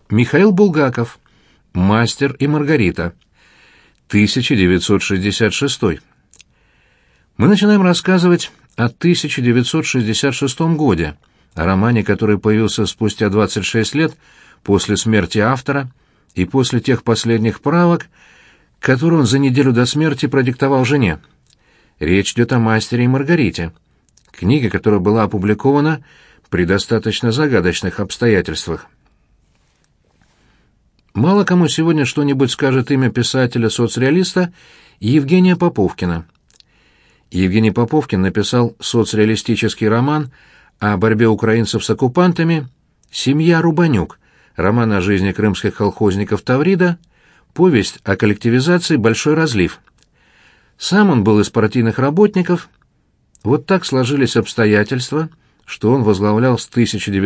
Михаил Булгаков. «Мастер и Маргарита». 1966. Мы начинаем рассказывать о 1966 годе, о романе, который появился спустя 26 лет после смерти автора и после тех последних правок, которые он за неделю до смерти продиктовал жене. Речь идет о «Мастере и Маргарите», книге, которая была опубликована при достаточно загадочных обстоятельствах. Мало кому сегодня что-нибудь скажет имя писателя-соцреалиста Евгения Поповкина. Евгений Поповкин написал соцреалистический роман о борьбе украинцев с оккупантами «Семья Рубанюк», роман о жизни крымских колхозников Таврида, повесть о коллективизации «Большой разлив». Сам он был из партийных работников. Вот так сложились обстоятельства, что он возглавлял с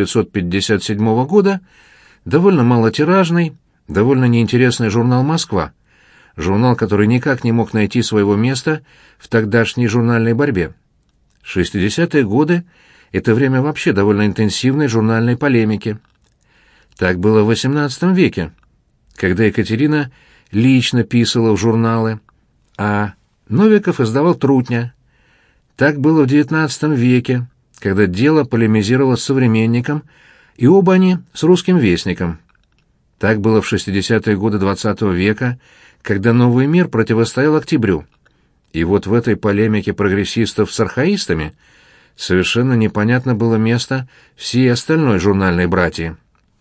1957 года довольно малотиражный, довольно неинтересный журнал «Москва», журнал, который никак не мог найти своего места в тогдашней журнальной борьбе. 60-е годы — это время вообще довольно интенсивной журнальной полемики. Так было в XVIII веке, когда Екатерина лично писала в журналы, а Новиков издавал «Трутня». Так было в XIX веке, когда дело полемизировало с «Современником», и оба они с «Русским вестником». Так было в 60-е годы XX века, когда «Новый мир» противостоял «Октябрю». И вот в этой полемике прогрессистов с архаистами совершенно непонятно было место всей остальной журнальной братьи.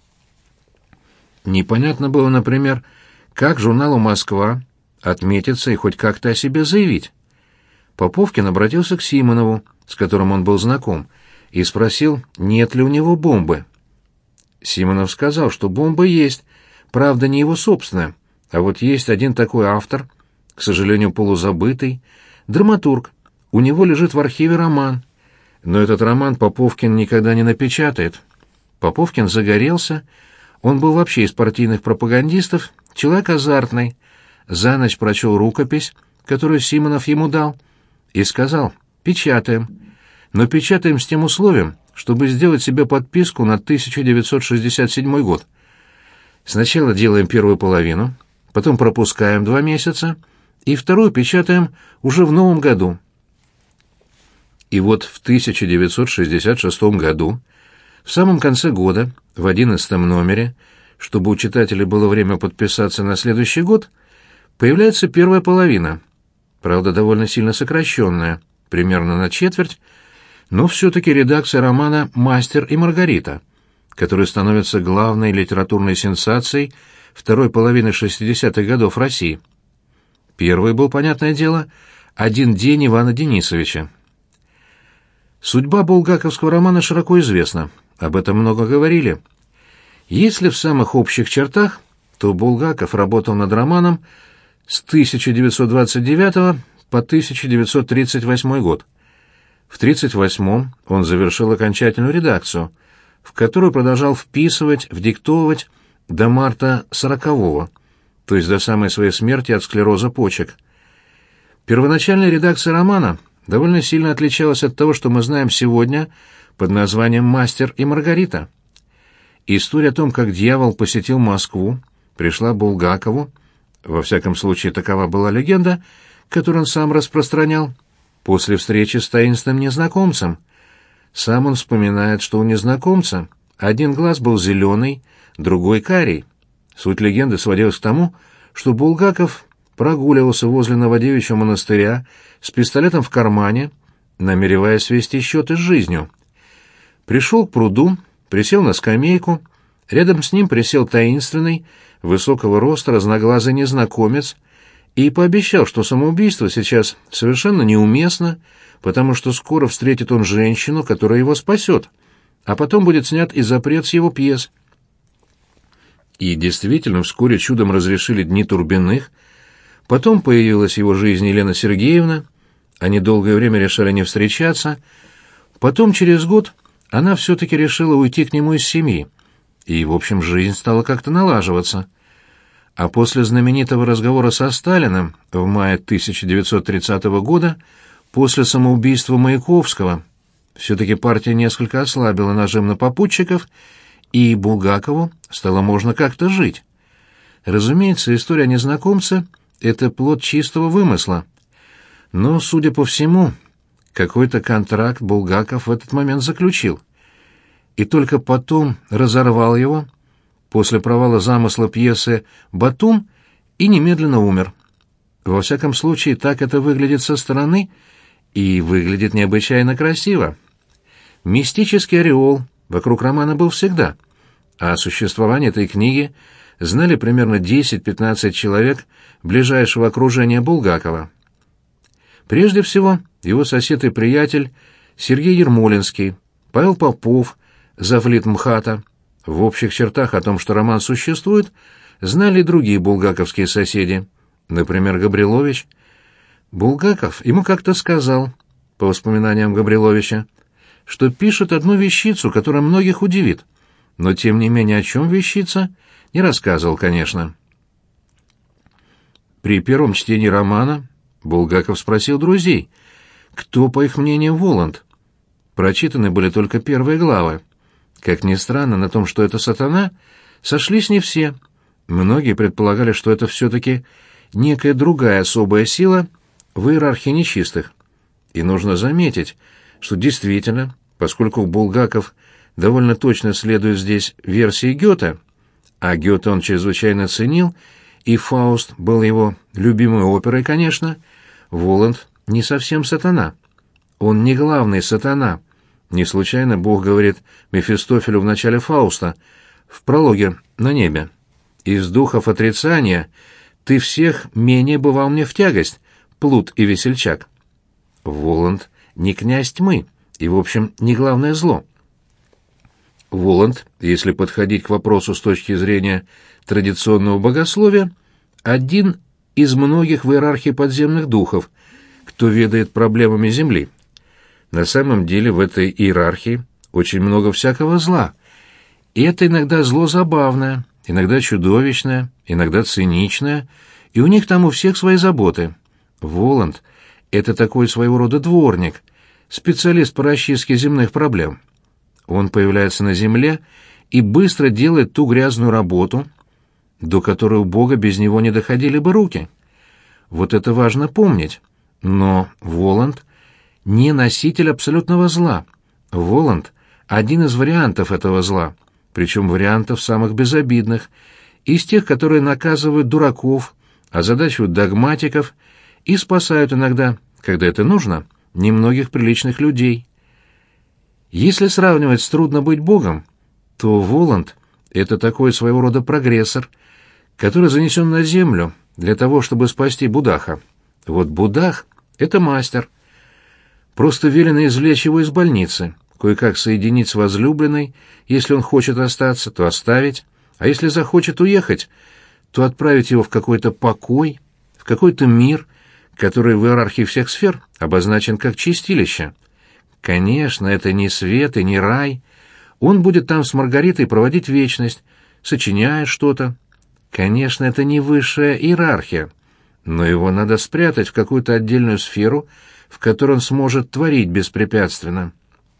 Непонятно было, например, как журналу «Москва» отметиться и хоть как-то о себе заявить. Поповкин обратился к Симонову, с которым он был знаком, и спросил, нет ли у него бомбы. Симонов сказал, что бомба есть, правда, не его собственная, а вот есть один такой автор, к сожалению, полузабытый, драматург. У него лежит в архиве роман, но этот роман Поповкин никогда не напечатает. Поповкин загорелся, он был вообще из партийных пропагандистов, человек азартный, за ночь прочел рукопись, которую Симонов ему дал, и сказал, печатаем, но печатаем с тем условием, чтобы сделать себе подписку на 1967 год. Сначала делаем первую половину, потом пропускаем 2 месяца, и вторую печатаем уже в новом году. И вот в 1966 году, в самом конце года, в 11 номере, чтобы у читателей было время подписаться на следующий год, появляется первая половина, правда, довольно сильно сокращенная, примерно на четверть, но все-таки редакция романа «Мастер и Маргарита», который становится главной литературной сенсацией второй половины 60-х годов России. Первый был, понятное дело, «Один день Ивана Денисовича». Судьба булгаковского романа широко известна, об этом много говорили. Если в самых общих чертах, то Булгаков работал над романом с 1929 по 1938 год. В 1938 он завершил окончательную редакцию, в которую продолжал вписывать, вдиктовывать до марта 40-го, то есть до самой своей смерти от склероза почек. Первоначальная редакция романа довольно сильно отличалась от того, что мы знаем сегодня под названием «Мастер и Маргарита». История о том, как дьявол посетил Москву, пришла Булгакову, во всяком случае такова была легенда, которую он сам распространял, после встречи с таинственным незнакомцем. Сам он вспоминает, что у незнакомца один глаз был зеленый, другой карий. Суть легенды сводилась к тому, что Булгаков прогуливался возле Новодевичьего монастыря с пистолетом в кармане, намереваясь свести счеты с жизнью. Пришел к пруду, присел на скамейку, рядом с ним присел таинственный, высокого роста разноглазый незнакомец и пообещал, что самоубийство сейчас совершенно неуместно, потому что скоро встретит он женщину, которая его спасет, а потом будет снят и запрет с его пьес. И действительно, вскоре чудом разрешили дни Турбиных, потом появилась в его жизни Елена Сергеевна, они долгое время решали не встречаться, потом через год она все-таки решила уйти к нему из семьи, и, в общем, жизнь стала как-то налаживаться. А после знаменитого разговора со Сталиным в мае 1930 года, после самоубийства Маяковского, все-таки партия несколько ослабила нажим на попутчиков, и Булгакову стало можно как-то жить. Разумеется, история о незнакомце — это плод чистого вымысла. Но, судя по всему, какой-то контракт Булгаков в этот момент заключил. И только потом разорвал его, после провала замысла пьесы «Батум», и немедленно умер. Во всяком случае, так это выглядит со стороны, и выглядит необычайно красиво. Мистический ореол вокруг романа был всегда, а о существовании этой книги знали примерно 10-15 человек ближайшего окружения Булгакова. Прежде всего, его сосед и приятель Сергей Ермолинский, Павел Попов, завлит МХАТа. В общих чертах о том, что роман существует, знали и другие булгаковские соседи, например, Габрилович. Булгаков ему как-то сказал, по воспоминаниям Габриловича, что пишет одну вещицу, которая многих удивит, но тем не менее о чем вещица, не рассказывал, конечно. При первом чтении романа Булгаков спросил друзей, кто, по их мнению, Воланд. Прочитаны были только первые главы. Как ни странно, на том, что это сатана, сошлись не все. Многие предполагали, что это все-таки некая другая особая сила в иерархии нечистых. И нужно заметить, что действительно, поскольку Булгаков довольно точно следует здесь версии Гёте, а Гёте он чрезвычайно ценил, и «Фауст» был его любимой оперой, конечно, Воланд не совсем сатана. Он не главный сатана. Не случайно Бог говорит Мефистофелю в начале «Фауста», в прологе «На небе». «Из духов отрицания ты всех менее бывал мне в тягость, плут и весельчак». Воланд не князь тьмы и, в общем, не главное зло. Воланд, если подходить к вопросу с точки зрения традиционного богословия, один из многих в иерархии подземных духов, кто ведает проблемами Земли. На самом деле в этой иерархии очень много всякого зла, и это иногда зло забавное, иногда чудовищное, иногда циничное, и у них там у всех свои заботы. Воланд — это такой своего рода дворник, специалист по расчистке земных проблем. Он появляется на земле и быстро делает ту грязную работу, до которой у Бога без него не доходили бы руки. Вот это важно помнить. Но Воланд не носитель абсолютного зла. Воланд — один из вариантов этого зла, причем вариантов самых безобидных, из тех, которые наказывают дураков, озадачивают догматиков и спасают иногда, когда это нужно, немногих приличных людей. Если сравнивать с «Трудно быть Богом», то Воланд — это такой своего рода прогрессор, который занесен на землю для того, чтобы спасти Будаха. Вот Будах — это мастер. Просто велено извлечь его из больницы, кое-как соединить с возлюбленной, если он хочет остаться, то оставить, а если захочет уехать, то отправить его в какой-то покой, в какой-то мир, который в иерархии всех сфер обозначен как чистилище. Конечно, это не свет и не рай. Он будет там с Маргаритой проводить вечность, сочиняя что-то. Конечно, это не высшая иерархия, но его надо спрятать в какую-то отдельную сферу, в которой он сможет творить беспрепятственно.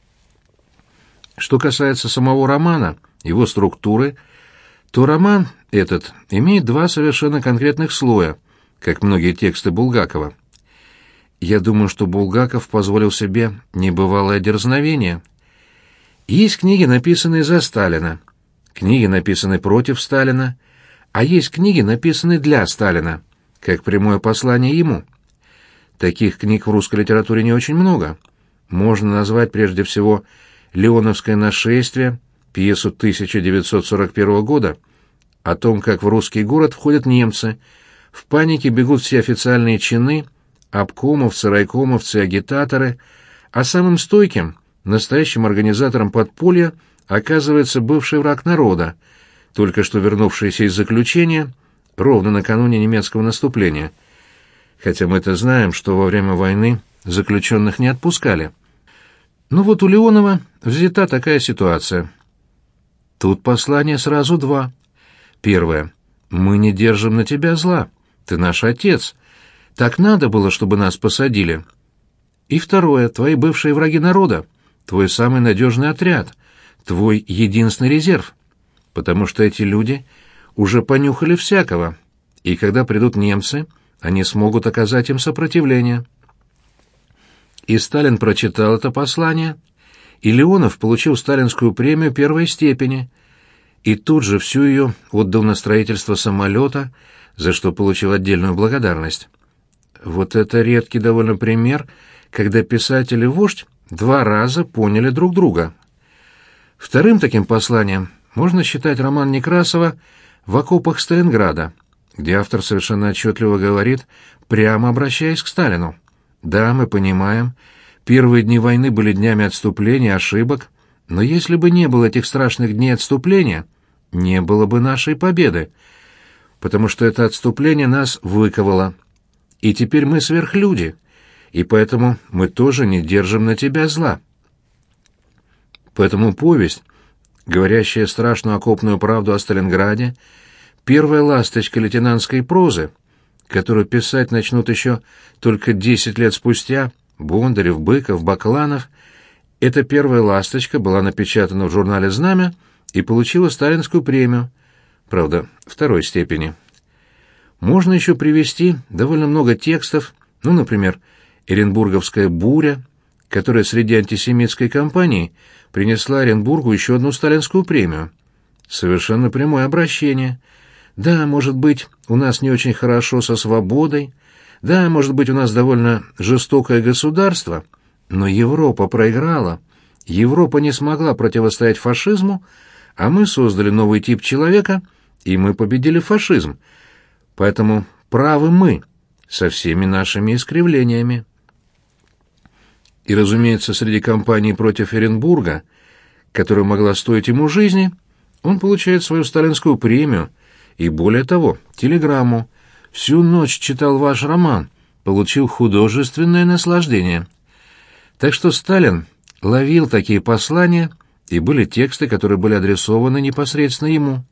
Что касается самого романа, его структуры, то роман этот имеет два совершенно конкретных слоя, как многие тексты Булгакова. Я думаю, что Булгаков позволил себе небывалое дерзновение. Есть книги, написанные за Сталина, книги, написанные против Сталина, а есть книги, написанные для Сталина, как прямое послание ему. Таких книг в русской литературе не очень много. Можно назвать прежде всего «Леоновское нашествие», пьесу 1941 года, о том, как в русский город входят немцы, в панике бегут все официальные чины, обкомовцы, райкомовцы, агитаторы, а самым стойким, настоящим организатором подполья оказывается бывший враг народа, только что вернувшийся из заключения ровно накануне немецкого наступления. Хотя мы-то знаем, что во время войны заключенных не отпускали. Но вот у Леонова взята такая ситуация. Тут послание сразу два. Первое. Мы не держим на тебя зла. Ты наш отец. Так надо было, чтобы нас посадили. И второе. Твои бывшие враги народа. Твой самый надежный отряд. Твой единственный резерв. потому что эти люди уже понюхали всякого, и когда придут немцы, они смогут оказать им сопротивление. И Сталин прочитал это послание, и Леонов получил сталинскую премию первой степени, и тут же всю ее отдал на строительство самолета, за что получил отдельную благодарность. Вот это редкий довольно пример, когда писатель и вождь 2 раза поняли друг друга. Вторым таким посланием можно считать роман Некрасова «В окопах Сталинграда», где автор совершенно отчетливо говорит, прямо обращаясь к Сталину: «Да, мы понимаем, первые дни войны были днями отступления, ошибок, но если бы не было этих страшных дней отступления, не было бы нашей победы, потому что это отступление нас выковало. И теперь мы сверхлюди, и поэтому мы тоже не держим на тебя зла». Поэтому повесть, говорящая страшную окопную правду о Сталинграде, первая ласточка лейтенантской прозы, которую писать начнут еще только 10 лет спустя Бондарев, Быков, Бакланов, эта первая ласточка была напечатана в журнале «Знамя» и получила сталинскую премию, правда, 2-й степени. Можно еще привести довольно много текстов, например, «Оренбурговская буря», которая среди антисемитской кампании принесла Оренбургу еще одну сталинскую премию. Совершенно прямое обращение. Да, может быть, у нас не очень хорошо со свободой, да, может быть, у нас довольно жестокое государство, но Европа проиграла, Европа не смогла противостоять фашизму, а мы создали новый тип человека, и мы победили фашизм. Поэтому правы мы, со всеми нашими искривлениями. И, разумеется, среди кампании против Оренбурга, которая могла стоить ему жизни, он получает свою сталинскую премию и, более того, телеграмму: «Всю ночь читал ваш роман, получил художественное наслаждение». Так что Сталин ловил такие послания, и были тексты, которые были адресованы непосредственно ему.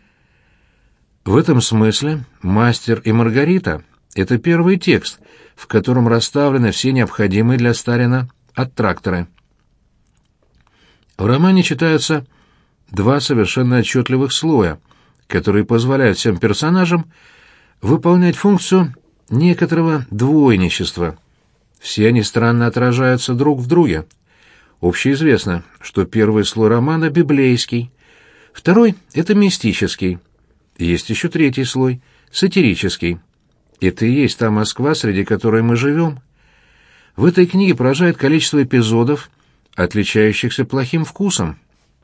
В этом смысле «Мастер и Маргарита» — это первый текст, в котором расставлены все необходимые для Сталина аттракторы. В романе читаются 2 совершенно отчетливых слоя, которые позволяют всем персонажам выполнять функцию некоторого двойничества. Все они странно отражаются друг в друге. Общеизвестно, что первый слой романа библейский, второй — это мистический. Есть еще 3-й слой — сатирический. Это и есть та Москва, среди которой мы живем. В этой книге поражает количество эпизодов, отличающихся плохим вкусом.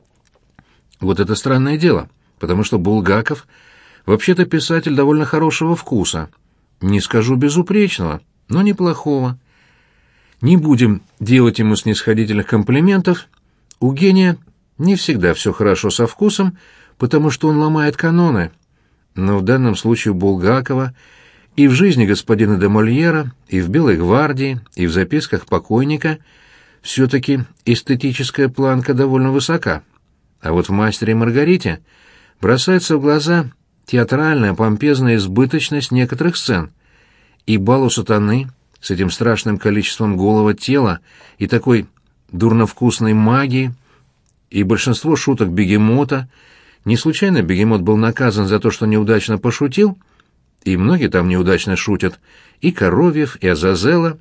Вот это странное дело, потому что Булгаков вообще-то писатель довольно хорошего вкуса. Не скажу безупречного, но неплохого. Не будем делать ему снисходительных комплиментов. У гения не всегда все хорошо со вкусом, потому что он ломает каноны. Но в данном случае у Булгакова и в «Жизни господина де Мольера», и в «Белой гвардии», и в «Записках покойника» все-таки эстетическая планка довольно высока. А вот в «Мастере и Маргарите» бросается в глаза театральная помпезная избыточность некоторых сцен. И бал у сатаны с этим страшным количеством голого тела и такой дурновкусной магии, и большинство шуток Бегемота. Не случайно Бегемот был наказан за то, что неудачно пошутил, и многие там неудачно шутят, и Коровьев, и Азазела,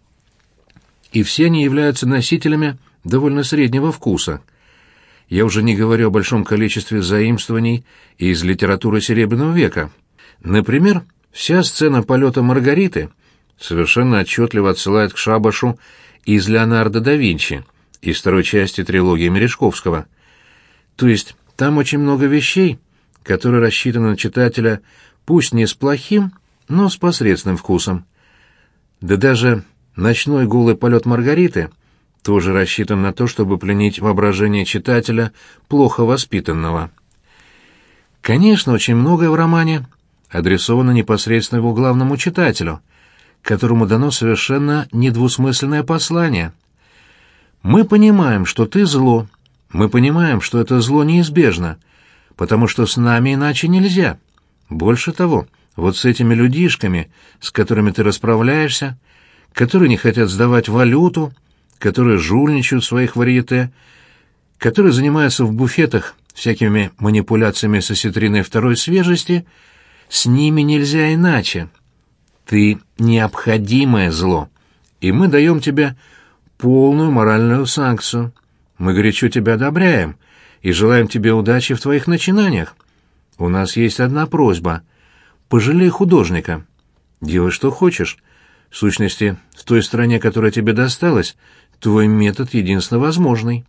и все они являются носителями довольно среднего вкуса. Я уже не говорю о большом количестве заимствований из литературы Серебряного века. Например, вся сцена полета Маргариты совершенно отчетливо отсылает к шабашу из «Леонардо да Винчи», из 2-й части трилогии Мережковского. То есть там очень много вещей, которые рассчитаны на читателя пусть не с плохим, но с посредственным вкусом. Да даже ночной голый полет Маргариты тоже рассчитан на то, чтобы пленить воображение читателя плохо воспитанного. Конечно, очень многое в романе адресовано непосредственно его главному читателю, которому дано совершенно недвусмысленное послание. Мы понимаем, что ты зло, мы понимаем, что это зло неизбежно, потому что с нами иначе нельзя. Больше того, вот с этими людишками, с которыми ты расправляешься, которые не хотят сдавать валюту, которые жульничают в своих варьете, которые занимаются в буфетах всякими манипуляциями с осетриной второй свежести, с ними нельзя иначе. Ты необходимое зло, и мы даем тебе полную моральную санкцию. Мы горячо тебя одобряем и желаем тебе удачи в твоих начинаниях. У нас есть одна просьба. Пожалей художника. Делай, что хочешь. В сущности, в той стране, которая тебе досталась, твой метод единственно возможный.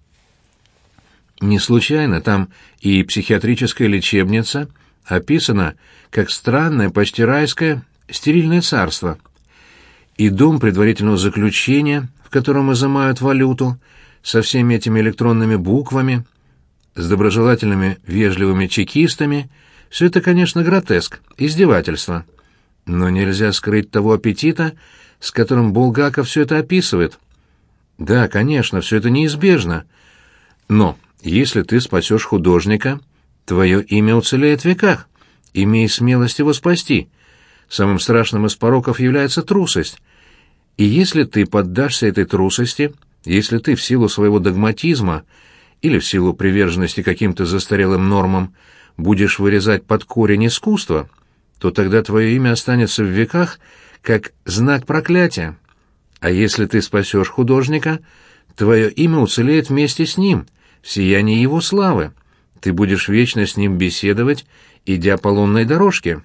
Не случайно там и психиатрическая лечебница описана как странное, почти райское, стерильное царство. И дом предварительного заключения, в котором изымают валюту, со всеми этими электронными буквами, с доброжелательными, вежливыми чекистами, все это, конечно, гротеск, издевательство. Но нельзя скрыть того аппетита, с которым Булгаков все это описывает. Да, конечно, все это неизбежно. Но если ты спасешь художника, твое имя уцелеет в веках. Имей смелость его спасти. Самым страшным из пороков является трусость. И если ты поддашься этой трусости, если ты в силу своего догматизма или в силу приверженности каким-то застарелым нормам будешь вырезать под корень искусства, то тогда твое имя останется в веках как знак проклятия. А если ты спасешь художника, твое имя уцелеет вместе с ним, в сиянии его славы. Ты будешь вечно с ним беседовать, идя по лунной дорожке.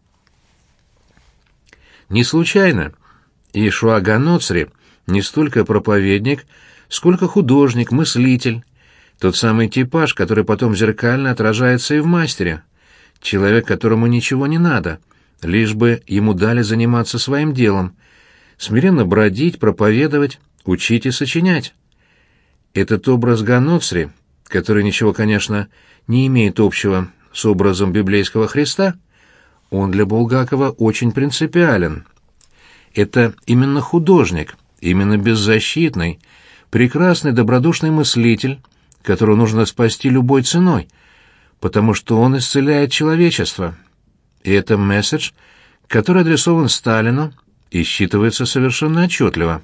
Не случайно Иешуа Ганоцри не столько проповедник, сколько художник, мыслитель, тот самый типаж, который потом зеркально отражается и в мастере, человек, которому ничего не надо, лишь бы ему дали заниматься своим делом, смиренно бродить, проповедовать, учить и сочинять. Этот образ Ганоцри, который ничего, конечно, не имеет общего с образом библейского Христа, он для Булгакова очень принципиален. Это именно художник, именно беззащитный, прекрасный добродушный мыслитель, которого нужно спасти любой ценой, потому что он исцеляет человечество. И это месседж, который адресован Сталину и считывается совершенно отчетливо.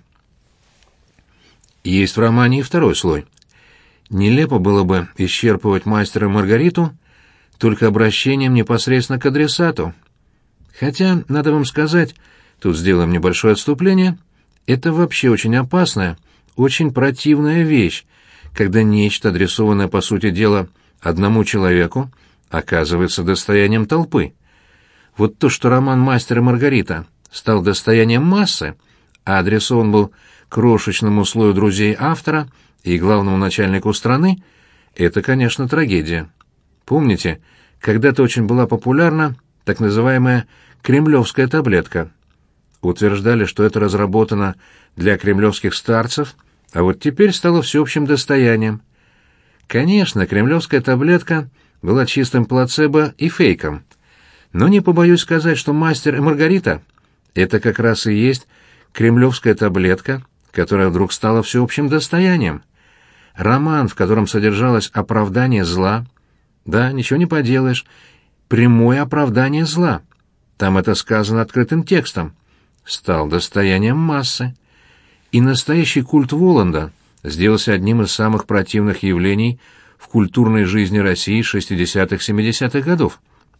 Есть в романе и второй слой. Нелепо было бы исчерпывать «Мастера и Маргариту» только обращением непосредственно к адресату. Хотя, надо вам сказать, тут сделаем небольшое отступление, это вообще очень опасная, очень противная вещь, когда нечто, адресованное, по сути дела, одному человеку, оказывается достоянием толпы. Вот то, что роман «Мастер и Маргарита» стал достоянием массы, а адресован был крошечному слою друзей автора и главному начальнику страны, это, конечно, трагедия. Помните, когда-то очень была популярна так называемая «кремлевская таблетка». Утверждали, что это разработано для кремлевских старцев, а вот теперь стало всеобщим достоянием. Конечно, кремлевская таблетка была чистым плацебо и фейком, но не побоюсь сказать, что «Мастер и Маргарита» — это как раз и есть кремлевская таблетка, которая вдруг стала всеобщим достоянием. Роман, в котором содержалось оправдание зла, да, ничего не поделаешь, прямое оправдание зла, там это сказано открытым текстом, стал достоянием массы. И настоящий культ Воланда сделался одним из самых противных явлений в культурной жизни России 60-70-х годов.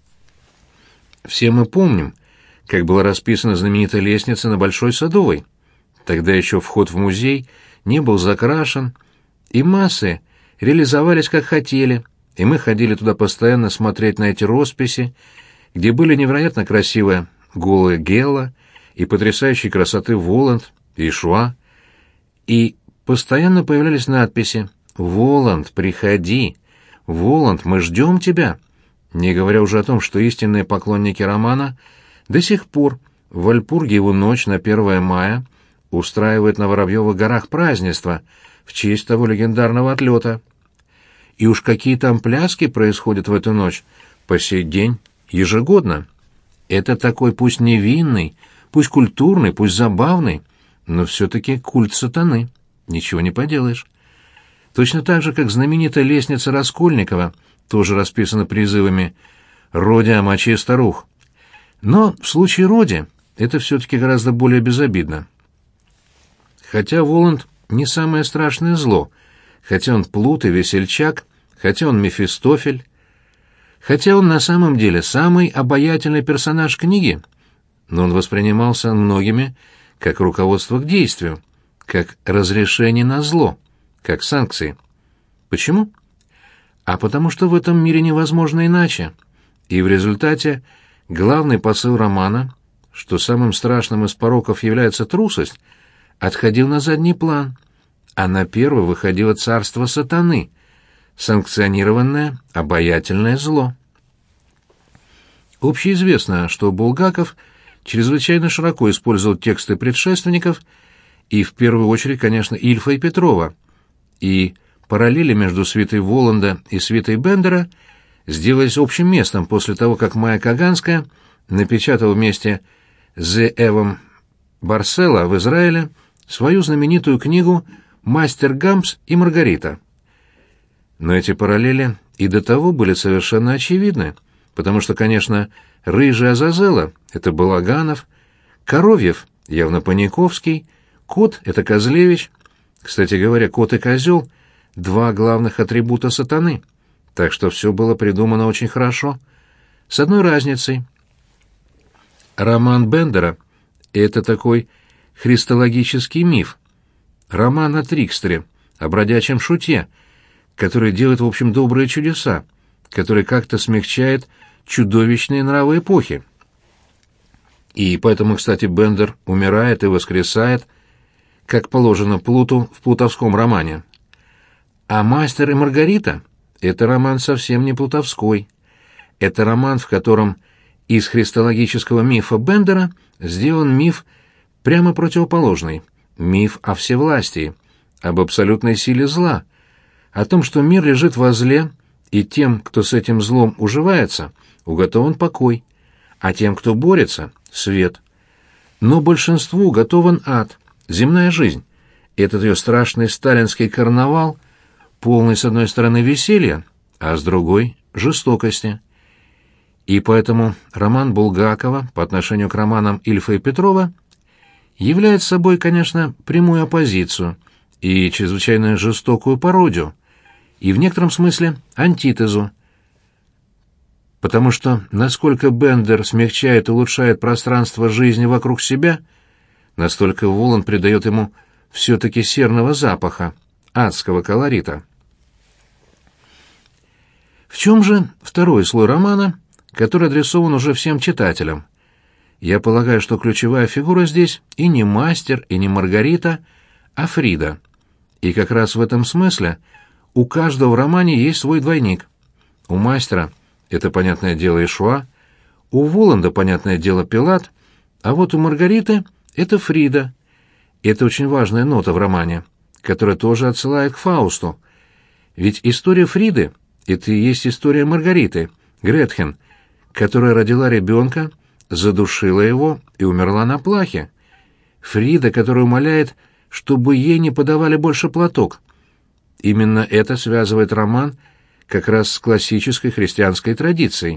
Все мы помним, как была расписана знаменитая лестница на Большой Садовой. Тогда еще вход в музей не был закрашен, и массы реализовались как хотели, и мы ходили туда постоянно смотреть на эти росписи, где были невероятно красивая голая Гелла и потрясающей красоты Воланд, Иешуа, и постоянно появлялись надписи «Воланд, приходи! Воланд, мы ждем тебя!» Не говоря уже о том, что истинные поклонники романа до сих пор в Вальпургиеву ночь на 1 мая устраивают на Воробьевых горах празднество в честь того легендарного отлета. И уж какие там пляски происходят в эту ночь по сей день, ежегодно. Это такой пусть невинный, пусть культурный, пусть забавный, но все-таки культ сатаны. Ничего не поделаешь. Точно так же, как знаменитая лестница Раскольникова тоже расписана призывами «Роди, омочи старух». Но в случае Роди это все-таки гораздо более безобидно. Хотя Воланд не самое страшное зло, хотя он плут и весельчак, хотя он Мефистофель, хотя он на самом деле самый обаятельный персонаж книги, но он воспринимался многими как руководство к действию, как разрешение на зло, как санкции. Почему? А потому что в этом мире невозможно иначе. И в результате главный посыл романа, что самым страшным из пороков является трусость, отходил на задний план, а на первый выходило царство сатаны, санкционированное обаятельное зло. Общеизвестно, что Булгаков чрезвычайно широко использовал тексты предшественников, и в первую очередь, конечно, Ильфа и Петрова, и параллели между свитой Воланда и свитой Бендера сделались общим местом после того, как Майя Каганская напечатала вместе с Эвом Барселло в Израиле свою знаменитую книгу «Мастер Гампс и Маргарита». Но эти параллели и до того были совершенно очевидны, потому что, конечно, рыжий Азазелло — это Балаганов, Коровьев — явно Паниковский, Кот — это Козлевич. Кстати говоря, кот и козел — два главных атрибута сатаны, так что все было придумано очень хорошо. С одной разницей. Роман Бендера — это такой христологический миф, роман о трикстере, о бродячем шуте, который делает, в общем, добрые чудеса, который как-то смягчает чудовищные нравы эпохи. И поэтому, кстати, Бендер умирает и воскресает, как положено Плуту в плутовском романе. А «Мастер и Маргарита» — это роман совсем не плутовской. Это роман, в котором из христологического мифа Бендера сделан миф прямо противоположный, миф о всевластии, об абсолютной силе зла, о том, что мир лежит во зле, и тем, кто с этим злом уживается, уготован покой, а тем, кто борется — свет. Но большинству уготован ад, земная жизнь, этот ее страшный сталинский карнавал, полный с одной стороны веселья, а с другой — жестокости. И поэтому роман Булгакова по отношению к романам Ильфа и Петрова является собой, конечно, прямую оппозицию и чрезвычайно жестокую пародию, и в некотором смысле антитезу, потому что насколько Бендер смягчает и улучшает пространство жизни вокруг себя, настолько Воланд придает ему все-таки серного запаха, адского колорита. В чем же второй слой романа, который адресован уже всем читателям? Я полагаю, что ключевая фигура здесь и не мастер, и не Маргарита, а Фрида. И как раз в этом смысле у каждого в романе есть свой двойник. У мастера это, понятное дело, Ишуа, у Воланда, понятное дело, Пилат, а вот у Маргариты это Фрида. Это очень важная нота в романе, которая тоже отсылает к Фаусту. Ведь история Фриды — это и есть история Маргариты, Гретхен, которая родила ребенка, задушила его и умерла на плахе. Фрида, которая умоляет, чтобы ей не подавали больше платок. Именно это связывает роман как раз с классической христианской традицией.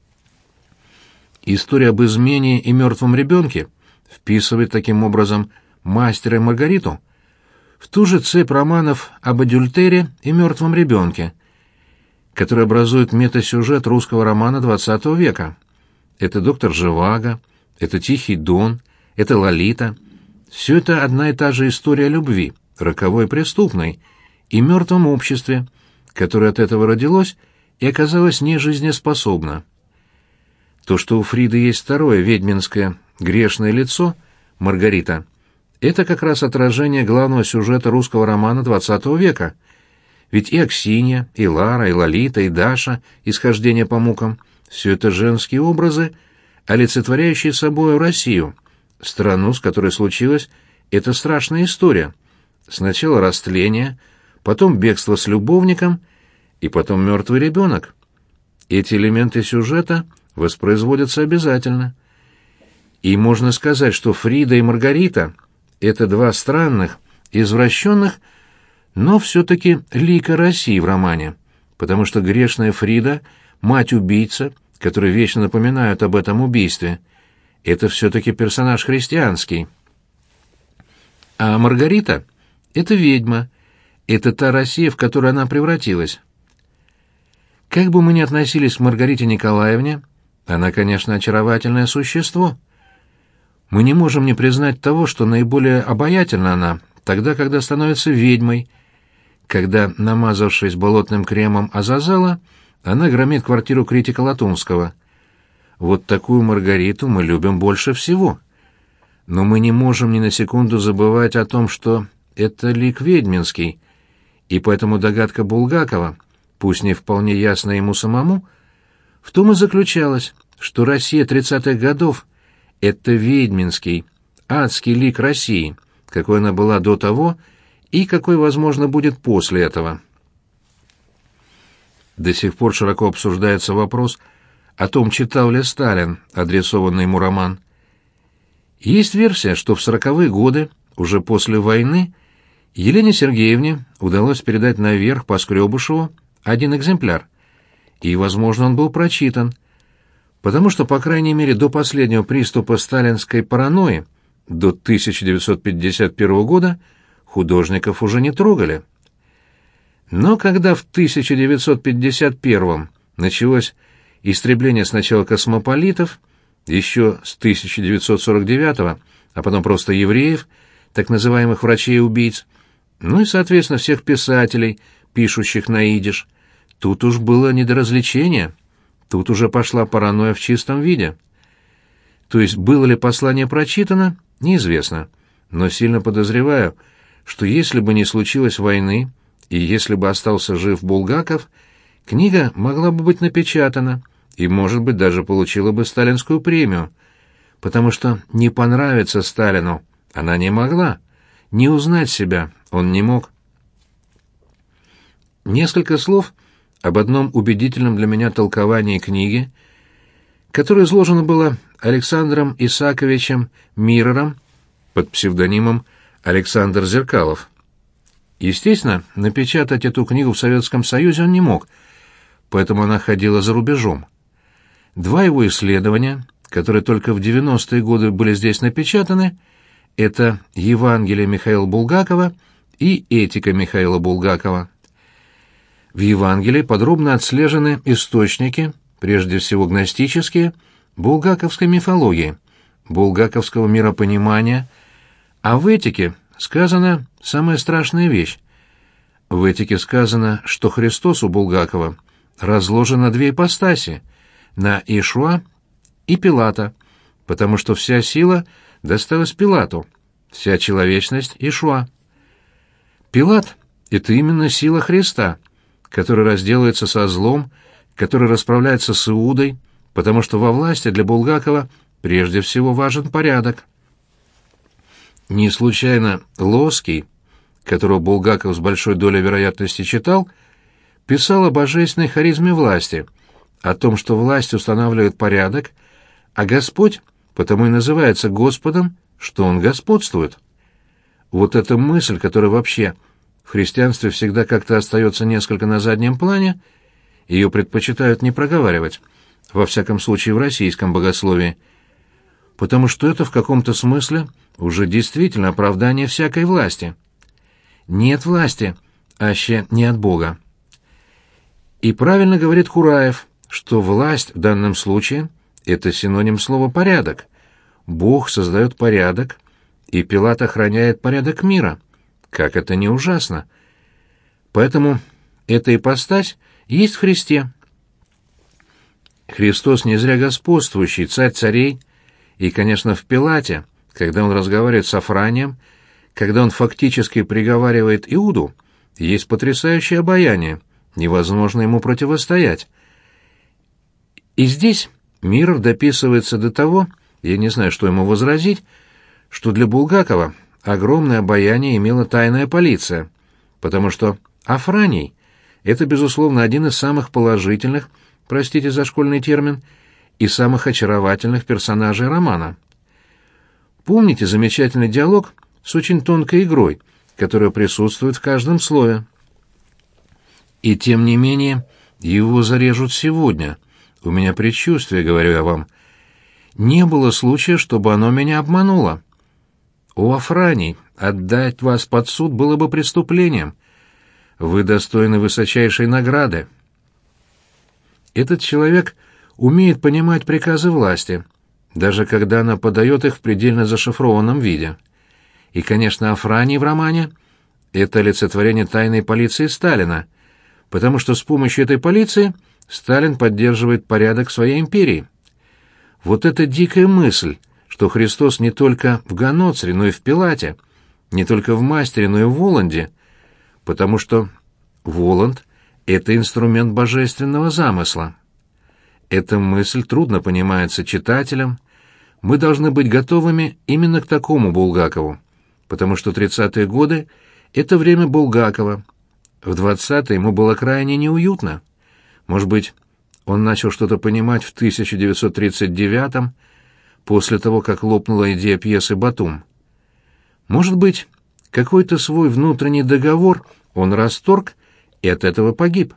История об измене и мертвом ребенке вписывает таким образом «Мастера и Маргариту» в ту же цепь романов об адюльтере и мертвом ребенке, который образует метасюжет русского романа XX века. Это «Доктор Живаго», это «Тихий Дон», это «Лолита». Все это одна и та же история любви, роковой и преступной, и мертвом обществе, которое от этого родилось и оказалось нежизнеспособно. То, что у Фриды есть второе ведьминское грешное лицо, Маргарита, это как раз отражение главного сюжета русского романа XX века. Ведь и Аксинья, и Лара, и Лолита, и Даша, исхождение по мукам — все это женские образы, олицетворяющие собою Россию, страну, с которой случилась эта страшная история. Сначала растление, потом бегство с любовником, и потом мертвый ребенок. Эти элементы сюжета воспроизводятся обязательно. И можно сказать, что Фрида и Маргарита — это два странных, извращенных, но все-таки лика России в романе, потому что грешная Фрида, мать-убийца, которые вечно напоминают об этом убийстве, это все-таки персонаж христианский. А Маргарита — это ведьма, это та Россия, в которую она превратилась. Как бы мы ни относились к Маргарите Николаевне, она, конечно, очаровательное существо. Мы не можем не признать того, что наиболее обаятельна она тогда, когда становится ведьмой, когда, намазавшись болотным кремом Азазела, она громит квартиру критика Латунского. Вот такую Маргариту мы любим больше всего. Но мы не можем ни на секунду забывать о том, что это лик ведьминский, и поэтому догадка Булгакова, пусть не вполне ясная ему самому, в том и заключалась, что Россия 30-х годов — это ведьминский, адский лик России, какой она была до того и какой, возможно, будет после этого. До сих пор широко обсуждается вопрос о том, читал ли Сталин адресованный ему роман. Есть версия, что в 40-е годы, уже после войны, Елене Сергеевне удалось передать наверх Поскребышеву один экземпляр, и, возможно, он был прочитан, потому что, по крайней мере, до последнего приступа сталинской паранойи, до 1951 года, художников уже не трогали. Но когда в 1951 началось истребление сначала космополитов, еще с 1949, а потом просто евреев, так называемых врачей-убийц, ну и, соответственно, всех писателей, пишущих на идиш, тут уж было не до развлечения, тут уже пошла паранойя в чистом виде. То есть было ли послание прочитано, неизвестно, но сильно подозреваю, что если бы не случилось войны, и если бы остался жив Булгаков, книга могла бы быть напечатана и, может быть, даже получила бы сталинскую премию, потому что не понравиться Сталину она не могла, не узнать себя он не мог. Несколько слов об одном убедительном для меня толковании книги, которое изложено было Александром Исааковичем Мирером под псевдонимом Александр Зеркалов. Естественно, напечатать эту книгу в Советском Союзе он не мог, поэтому она ходила за рубежом. Два его исследования, которые только в 90-е годы были здесь напечатаны, это «Евангелие Михаила Булгакова» и «Этика Михаила Булгакова». В Евангелии подробно отслежены источники, прежде всего гностические, булгаковской мифологии, булгаковского миропонимания, а в «Этике» сказана самая страшная вещь. В «Этике» сказано, что Христос у Булгакова разложен на две ипостаси, на Иешуа и Пилата, потому что вся сила досталась Пилату, вся человечность — Иешуа. Пилат — это именно сила Христа, который разделается со злом, который расправляется с Иудой, потому что во власти для Булгакова прежде всего важен порядок. Не случайно Лоский, которого Булгаков с большой долей вероятности читал, писал о божественной харизме власти, о том, что власть устанавливает порядок, а Господь потому и называется Господом, что Он господствует. Вот эта мысль, которая вообще в христианстве всегда как-то остается несколько на заднем плане, ее предпочитают не проговаривать, во всяком случае в российском богословии, потому что это в каком-то смысле уже действительно оправдание всякой власти. Нет власти, аще не от Бога. И правильно говорит Кураев, что власть в данном случае — это синоним слова «порядок». Бог создает порядок, и Пилат охраняет порядок мира. Как это не ужасно! Поэтому эта ипостась есть в Христе. Христос не зря господствующий, царь царей, и, конечно, в Пилате, когда он разговаривает с Афранием, когда он фактически приговаривает Иуду, есть потрясающее обаяние, невозможно ему противостоять. И здесь Миров дописывается до того, я не знаю, что ему возразить, что для Булгакова огромное обаяние имела тайная полиция, потому что Афраний — это, безусловно, один из самых положительных, простите за школьный термин, и самых очаровательных персонажей романа. Помните замечательный диалог с очень тонкой игрой, которая присутствует в каждом слове? И тем не менее его зарежут сегодня. У меня предчувствие, говорю я вам. Не было случая, чтобы оно меня обмануло. О, Афраний, отдать вас под суд было бы преступлением. Вы достойны высочайшей награды. Этот человек умеет понимать приказы власти, даже когда она подает их в предельно зашифрованном виде. И, конечно, Афраний в романе — это олицетворение тайной полиции Сталина, потому что с помощью этой полиции Сталин поддерживает порядок в своей империи. Вот эта дикая мысль, что Христос не только в Ганоцре, но и в Пилате, не только в Мастере, но и в Воланде, потому что Воланд — это инструмент божественного замысла. Эта мысль трудно понимается читателям. Мы должны быть готовыми именно к такому Булгакову, потому что 30-е годы — это время Булгакова. В 20-е ему было крайне неуютно. Может быть, он начал что-то понимать в 1939-м, после того, как лопнула идея пьесы «Батум». Может быть, какой-то свой внутренний договор он расторг и от этого погиб.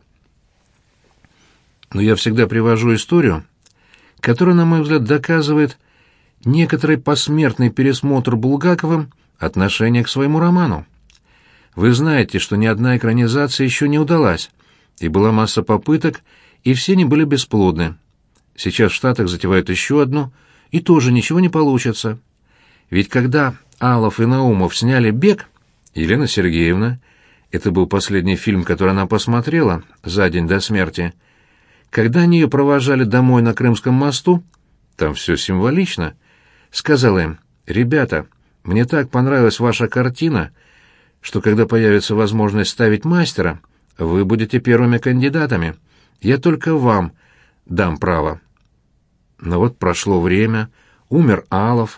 Но я всегда привожу историю, которая, на мой взгляд, доказывает некоторый посмертный пересмотр Булгаковым отношения к своему роману. Вы знаете, что ни одна экранизация еще не удалась, и была масса попыток, и все они были бесплодны. Сейчас в Штатах затевают еще одну, и тоже ничего не получится. Ведь когда Алов и Наумов сняли «Бег», Елена Сергеевна, это был последний фильм, который она посмотрела за день до смерти, когда они ее провожали домой на Крымском мосту, там все символично, сказала им: «Ребята, мне так понравилась ваша картина, что когда появится возможность ставить мастера, вы будете первыми кандидатами. Я только вам дам право». Но вот прошло время, умер Алов,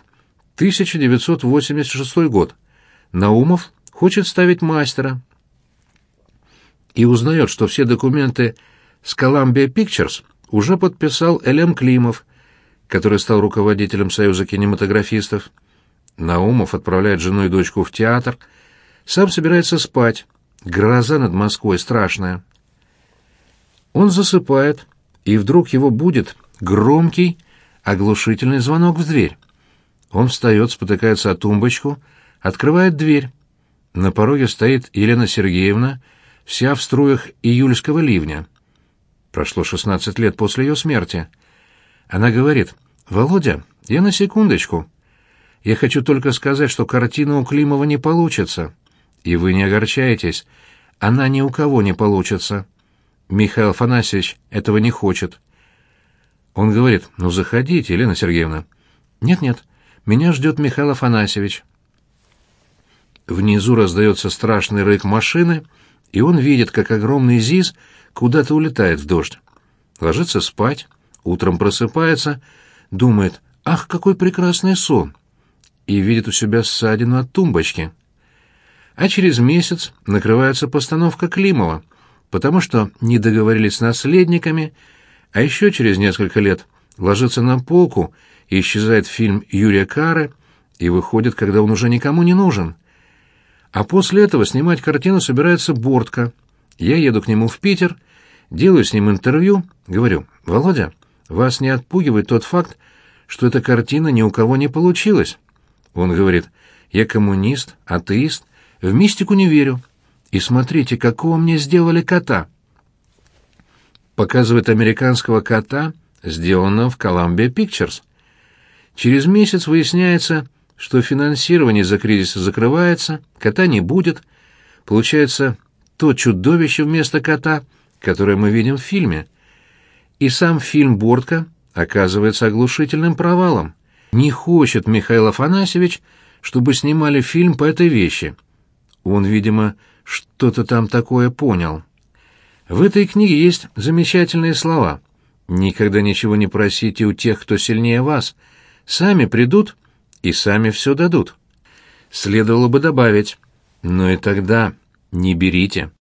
1986 год. Наумов хочет ставить мастера. И узнает, что все документы с Columbia Pictures уже подписал Элем Климов, который стал руководителем Союза кинематографистов. Наумов отправляет жену и дочку в театр, сам собирается спать. Гроза над Москвой страшная. Он засыпает, и вдруг его будет громкий, оглушительный звонок в дверь. Он встает, спотыкается о тумбочку, открывает дверь. На пороге стоит Елена Сергеевна, вся в струях июльского ливня. Прошло 16 лет после ее смерти. Она говорит: «Володя, я на секундочку. Я хочу только сказать, что картина у Климова не получится. И вы не огорчаетесь, она ни у кого не получится. Михаил Афанасьевич этого не хочет». Он говорит: «Ну, заходите, Елена Сергеевна». «Нет-нет, меня ждет Михаил Афанасьевич». Внизу раздается страшный рык машины, и он видит, как огромный ЗИС куда-то улетает в дождь. Ложится спать, утром просыпается, думает: «Ах, какой прекрасный сон!» и видит у себя ссадину от тумбочки. А через месяц накрывается постановка Климова, потому что не договорились с наследниками, а еще через несколько лет ложится на полку и исчезает фильм Юрия Кары и выходит, когда он уже никому не нужен. А после этого снимать картину собирается Бортко. Я еду к нему в Питер, делаю с ним интервью, говорю: «Володя, вас не отпугивает тот факт, что эта картина ни у кого не получилась?» Он говорит: «Я коммунист, атеист, в мистику не верю. И смотрите, какого мне сделали кота». Показывает американского кота, сделанного в Columbia Pictures. Через месяц выясняется, что финансирование из-за кризиса закрывается, кота не будет. Получается то чудовище вместо кота, которое мы видим в фильме. И сам фильм Бортко оказывается оглушительным провалом. Не хочет Михаил Афанасьевич, чтобы снимали фильм по этой вещи. Он, видимо, что-то там такое понял. В этой книге есть замечательные слова. «Никогда ничего не просите у тех, кто сильнее вас. Сами придут и сами все дадут». Следовало бы добавить: «но и тогда не берите».